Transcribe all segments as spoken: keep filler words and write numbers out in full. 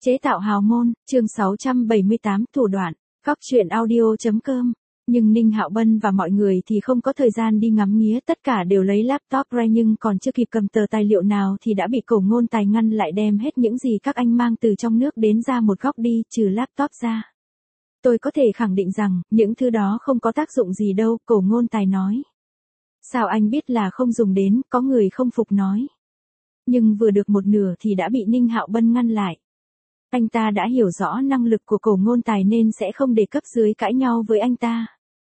Chế tạo hào môn, chương sáu trăm bảy mươi tám, thủ đoạn, góc truyện audio chấm com. Nhưng Ninh Hạo Bân và mọi người thì không có thời gian đi ngắm nghía, tất cả đều lấy laptop ra nhưng còn chưa kịp cầm tờ tài liệu nào thì đã bị Cổ Ngôn Tài ngăn lại, đem hết những gì các anh mang từ trong nước đến ra một góc đi, trừ laptop ra. Tôi có thể khẳng định rằng, những thứ đó không có tác dụng gì đâu, Cổ Ngôn Tài nói. Sao anh biết là không dùng đến, có người không phục nói. Nhưng vừa được một nửa thì đã bị Ninh Hạo Bân ngăn lại. Anh ta đã hiểu rõ năng lực của Cổ Ngôn Tài nên sẽ không để cấp dưới cãi nhau với anh ta.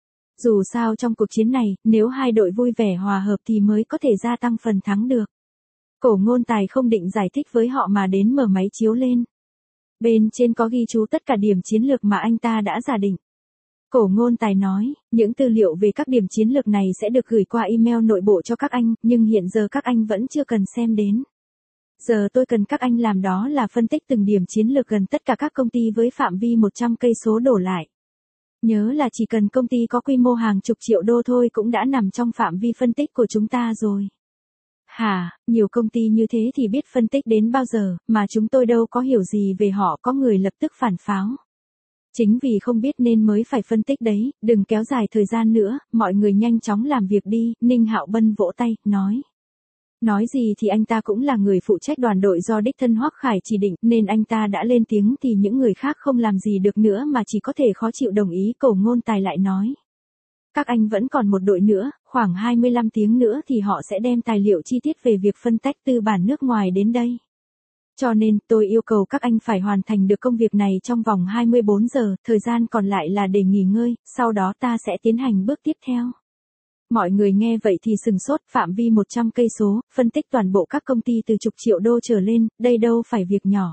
Dù sao trong cuộc chiến này, nếu hai đội vui vẻ hòa hợp thì mới có thể gia tăng phần thắng được. Cổ Ngôn Tài không định giải thích với họ mà đến mở máy chiếu lên. Bên trên có ghi chú tất cả điểm chiến lược mà anh ta đã giả định. Cổ Ngôn Tài nói, những tư liệu về các điểm chiến lược này sẽ được gửi qua email nội bộ cho các anh, nhưng hiện giờ các anh vẫn chưa cần xem đến. Giờ tôi cần các anh làm đó là phân tích từng điểm chiến lược gần tất cả các công ty với phạm vi một trăm cây số đổ lại. Nhớ là chỉ cần công ty có quy mô hàng chục triệu đô thôi cũng đã nằm trong phạm vi phân tích của chúng ta rồi. Hả, nhiều công ty như thế thì biết phân tích đến bao giờ, mà chúng tôi đâu có hiểu gì về họ, có người lập tức phản pháo. Chính vì không biết nên mới phải phân tích đấy, đừng kéo dài thời gian nữa, mọi người nhanh chóng làm việc đi, Ninh Hạo Bân vỗ tay, nói. Nói gì thì anh ta cũng là người phụ trách đoàn đội do đích thân Hoắc Khải chỉ định, nên anh ta đã lên tiếng thì những người khác không làm gì được nữa mà chỉ có thể khó chịu đồng ý. Cổ Ngôn Tài lại nói. Các anh vẫn còn một đội nữa, khoảng hai mươi lăm tiếng nữa thì họ sẽ đem tài liệu chi tiết về việc phân tách tư bản nước ngoài đến đây. Cho nên, tôi yêu cầu các anh phải hoàn thành được công việc này trong vòng hai mươi bốn giờ, thời gian còn lại là để nghỉ ngơi, sau đó ta sẽ tiến hành bước tiếp theo. Mọi người nghe vậy thì sừng sốt, phạm vi một trăm cây số, phân tích toàn bộ các công ty từ chục triệu đô trở lên, đây đâu phải việc nhỏ.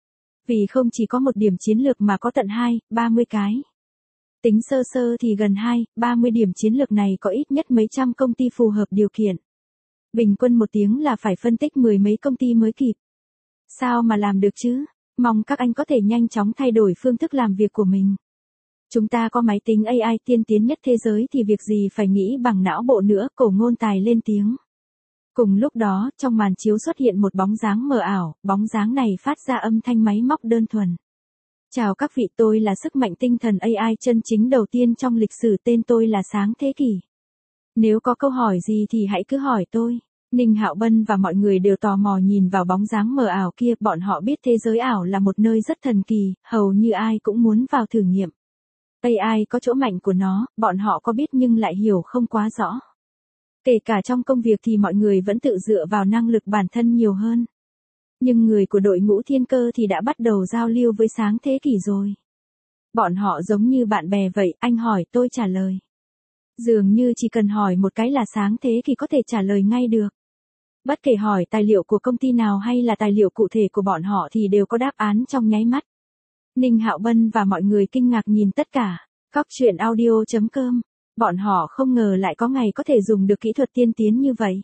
Vì không chỉ có một điểm chiến lược mà có tận hai, ba mươi cái. Tính sơ sơ thì gần hai, ba mươi điểm chiến lược này có ít nhất mấy trăm công ty phù hợp điều kiện. Bình quân một tiếng là phải phân tích mười mấy công ty mới kịp. Sao mà làm được chứ? Mong các anh có thể nhanh chóng thay đổi phương thức làm việc của mình. Chúng ta có máy tính a i tiên tiến nhất thế giới thì việc gì phải nghĩ bằng não bộ nữa, Cổ Ngôn Tài lên tiếng. Cùng lúc đó, trong màn chiếu xuất hiện một bóng dáng mờ ảo, bóng dáng này phát ra âm thanh máy móc đơn thuần. Chào các vị, tôi là sức mạnh tinh thần a i chân chính đầu tiên trong lịch sử, tên tôi là Sáng Thế Kỷ. Nếu có câu hỏi gì thì hãy cứ hỏi tôi. Ninh Hạo Bân và mọi người đều tò mò nhìn vào bóng dáng mờ ảo kia, bọn họ biết thế giới ảo là một nơi rất thần kỳ, hầu như ai cũng muốn vào thử nghiệm. a i có chỗ mạnh của nó, bọn họ có biết nhưng lại hiểu không quá rõ. Kể cả trong công việc thì mọi người vẫn tự dựa vào năng lực bản thân nhiều hơn. Nhưng người của đội ngũ Thiên Cơ thì đã bắt đầu giao lưu với Sáng Thế Kỷ rồi. Bọn họ giống như bạn bè vậy, anh hỏi tôi trả lời. Dường như chỉ cần hỏi một cái là Sáng Thế Kỷ có thể trả lời ngay được. Bất kể hỏi tài liệu của công ty nào hay là tài liệu cụ thể của bọn họ thì đều có đáp án trong nháy mắt. Ninh Hạo Bân và mọi người kinh ngạc nhìn tất cả. Góc truyện audio chấm com. Bọn họ không ngờ lại có ngày có thể dùng được kỹ thuật tiên tiến như vậy.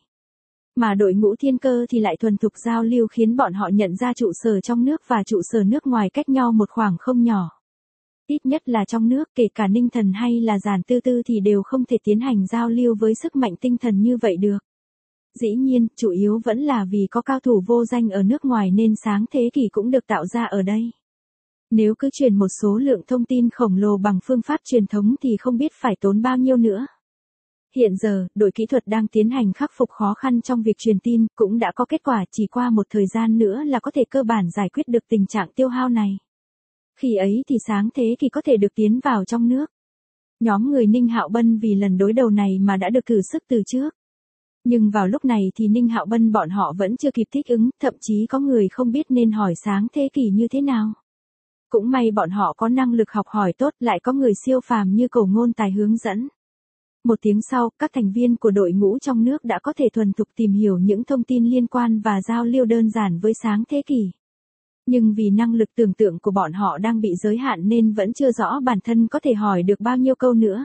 Mà đội ngũ Thiên Cơ thì lại thuần thục giao lưu khiến bọn họ nhận ra trụ sở trong nước và trụ sở nước ngoài cách nhau một khoảng không nhỏ. Ít nhất là trong nước, kể cả Ninh Thần hay là Giản Tư Tư thì đều không thể tiến hành giao lưu với sức mạnh tinh thần như vậy được. Dĩ nhiên, chủ yếu vẫn là vì có cao thủ vô danh ở nước ngoài nên Sáng Thế Kỷ cũng được tạo ra ở đây. Nếu cứ truyền một số lượng thông tin khổng lồ bằng phương pháp truyền thống thì không biết phải tốn bao nhiêu nữa. Hiện giờ, đội kỹ thuật đang tiến hành khắc phục khó khăn trong việc truyền tin, cũng đã có kết quả, chỉ qua một thời gian nữa là có thể cơ bản giải quyết được tình trạng tiêu hao này. Khi ấy thì Sáng Thế Kỷ có thể được tiến vào trong nước. Nhóm người Ninh Hạo Bân vì lần đối đầu này mà đã được thử sức từ trước. Nhưng vào lúc này thì Ninh Hạo Bân bọn họ vẫn chưa kịp thích ứng, thậm chí có người không biết nên hỏi Sáng Thế Kỷ như thế nào. Cũng may bọn họ có năng lực học hỏi tốt, lại có người siêu phàm như Cổ Ngôn Tài hướng dẫn. Một tiếng sau, các thành viên của đội ngũ trong nước đã có thể thuần thục tìm hiểu những thông tin liên quan và giao lưu đơn giản với Sáng Thế Kỷ. Nhưng vì năng lực tưởng tượng của bọn họ đang bị giới hạn nên vẫn chưa rõ bản thân có thể hỏi được bao nhiêu câu nữa.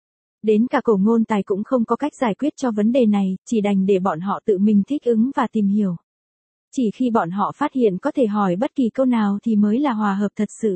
Đến cả Cổ Ngôn Tài cũng không có cách giải quyết cho vấn đề này, chỉ đành để bọn họ tự mình thích ứng và tìm hiểu. Chỉ khi bọn họ phát hiện có thể hỏi bất kỳ câu nào thì mới là hòa hợp thật sự.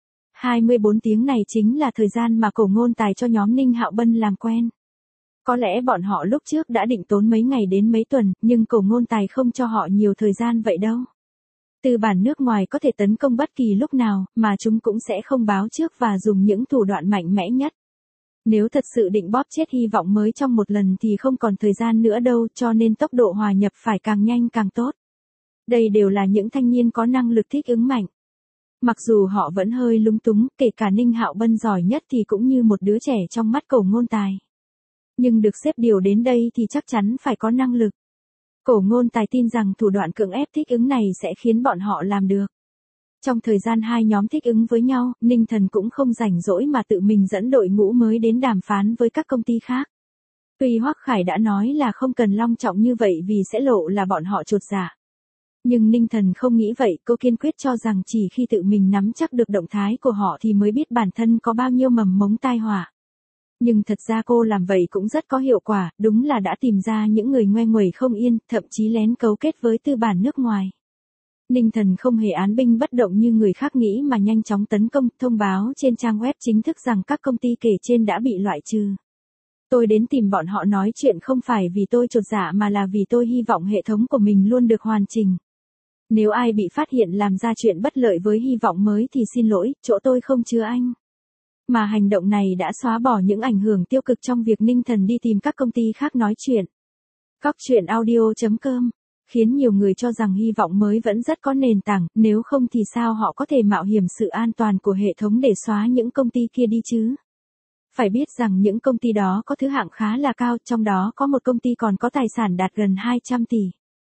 hai mươi bốn tiếng này chính là thời gian mà Cổ Ngôn Tài cho nhóm Ninh Hạo Bân làm quen. Có lẽ bọn họ lúc trước đã định tốn mấy ngày đến mấy tuần, nhưng Cổ Ngôn Tài không cho họ nhiều thời gian vậy đâu. Tư bản nước ngoài có thể tấn công bất kỳ lúc nào, mà chúng cũng sẽ không báo trước và dùng những thủ đoạn mạnh mẽ nhất. Nếu thật sự định bóp chết hy vọng mới trong một lần thì không còn thời gian nữa đâu, cho nên tốc độ hòa nhập phải càng nhanh càng tốt. Đây đều là những thanh niên có năng lực thích ứng mạnh. Mặc dù họ vẫn hơi lúng túng, kể cả Ninh Hạo Bân giỏi nhất thì cũng như một đứa trẻ trong mắt Cổ Ngôn Tài. Nhưng được xếp điều đến đây thì chắc chắn phải có năng lực. Cổ Ngôn Tài tin rằng thủ đoạn cưỡng ép thích ứng này sẽ khiến bọn họ làm được. Trong thời gian hai nhóm thích ứng với nhau, Ninh Thần cũng không rảnh rỗi mà tự mình dẫn đội ngũ mới đến đàm phán với các công ty khác. Tuy Hoắc Khải đã nói là không cần long trọng như vậy vì sẽ lộ là bọn họ chột dạ. Nhưng Ninh Thần không nghĩ vậy, cô kiên quyết cho rằng chỉ khi tự mình nắm chắc được động thái của họ thì mới biết bản thân có bao nhiêu mầm mống tai họa. Nhưng thật ra cô làm vậy cũng rất có hiệu quả, đúng là đã tìm ra những người ngoe nguẩy không yên, thậm chí lén cấu kết với tư bản nước ngoài. Ninh Thần không hề án binh bất động như người khác nghĩ mà nhanh chóng tấn công, thông báo trên trang web chính thức rằng các công ty kể trên đã bị loại trừ. Tôi đến tìm bọn họ nói chuyện không phải vì tôi chột dạ mà là vì tôi hy vọng hệ thống của mình luôn được hoàn chỉnh. Nếu ai bị phát hiện làm ra chuyện bất lợi với hy vọng mới thì xin lỗi, chỗ tôi không chứa anh. Mà hành động này đã xóa bỏ những ảnh hưởng tiêu cực trong việc Ninh Thần đi tìm các công ty khác nói chuyện. Cóc truyện audio chấm com khiến nhiều người cho rằng hy vọng mới vẫn rất có nền tảng, nếu không thì sao họ có thể mạo hiểm sự an toàn của hệ thống để xóa những công ty kia đi chứ? Phải biết rằng những công ty đó có thứ hạng khá là cao, trong đó có một công ty còn có tài sản đạt gần hai trăm tỷ.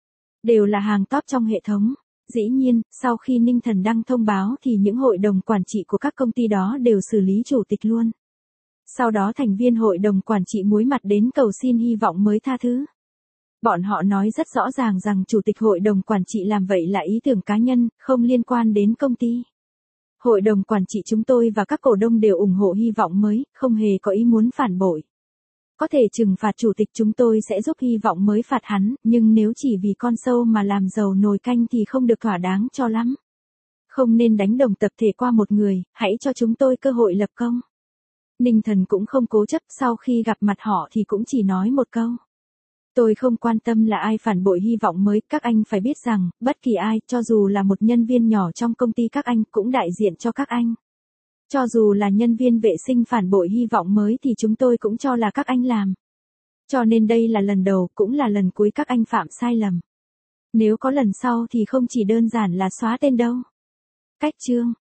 Đều là hàng top trong hệ thống. Dĩ nhiên, sau khi Ninh Thần đăng thông báo thì những hội đồng quản trị của các công ty đó đều xử lý chủ tịch luôn. Sau đó thành viên hội đồng quản trị muối mặt đến cầu xin hy vọng mới tha thứ. Bọn họ nói rất rõ ràng rằng chủ tịch hội đồng quản trị làm vậy là ý tưởng cá nhân, không liên quan đến công ty. Hội đồng quản trị chúng tôi và các cổ đông đều ủng hộ hy vọng mới, không hề có ý muốn phản bội. Có thể trừng phạt chủ tịch chúng tôi sẽ giúp hy vọng mới phạt hắn, nhưng nếu chỉ vì con sâu mà làm dầu nồi canh thì không được thỏa đáng cho lắm. Không nên đánh đồng tập thể qua một người, hãy cho chúng tôi cơ hội lập công. Ninh Thần cũng không cố chấp, sau khi gặp mặt họ thì cũng chỉ nói một câu. Tôi không quan tâm là ai phản bội hy vọng mới, các anh phải biết rằng, bất kỳ ai, cho dù là một nhân viên nhỏ trong công ty các anh, cũng đại diện cho các anh. Cho dù là nhân viên vệ sinh phản bội hy vọng mới thì chúng tôi cũng cho là các anh làm. Cho nên đây là lần đầu, cũng là lần cuối các anh phạm sai lầm. Nếu có lần sau thì không chỉ đơn giản là xóa tên đâu. Cách chương